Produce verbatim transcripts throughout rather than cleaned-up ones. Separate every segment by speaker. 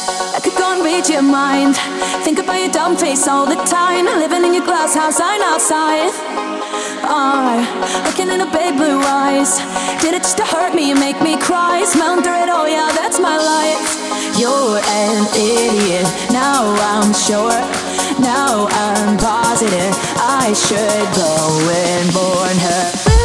Speaker 1: I could go and read your mind. Think about your dumb face all the time. Living in your glass house, I'm outside. Ah, looking in the big blue eyes. Did it just to hurt me and make me cry? Smelling through it, oh yeah, that's my life. You're an idiot, now I'm sure. Now I'm positive I should go and warn her.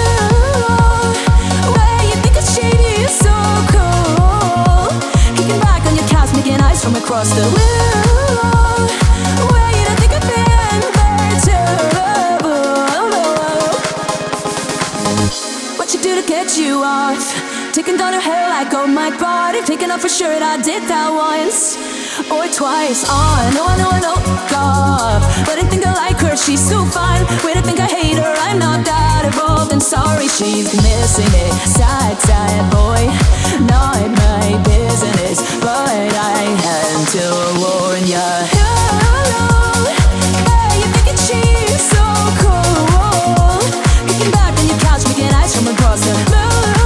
Speaker 1: Ooh, way you think it's shady, it's so cool. Kicking back on your couch, making eyes from across the room. Way you don't think I've been there too. What you do to get you off? Taking down her hair like oh my god. Taking off her shirt, I did that once or twice. Oh, I know, I know, I know, God. But I think I like her, she's so fine. Wait, I think I hate her, I'm not that involved. And sorry, she's missing it. Sad, sad boy, not my business. But I had to warn ya. Hey, you thinking she's so cool? Kicking back on your couch, making eyes from across the room.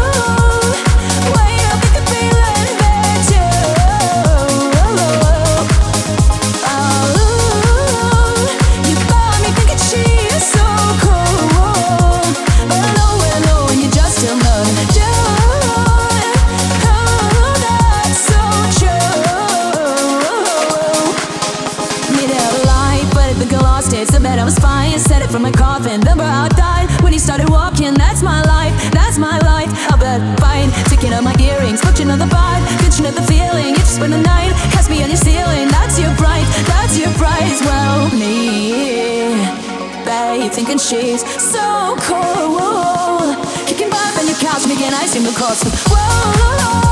Speaker 1: I was fine, said it from my coffin. Remember how I died when he started walking. That's my life, that's my life. I'll bet fine, taking out my earrings, touching on the vibe, catching at the feeling. You just spend the night, cast me on your ceiling. That's your price, that's your price. Well, me, babe, thinking she's so cool. Kicking back on your couch, making ice cream across the whoa.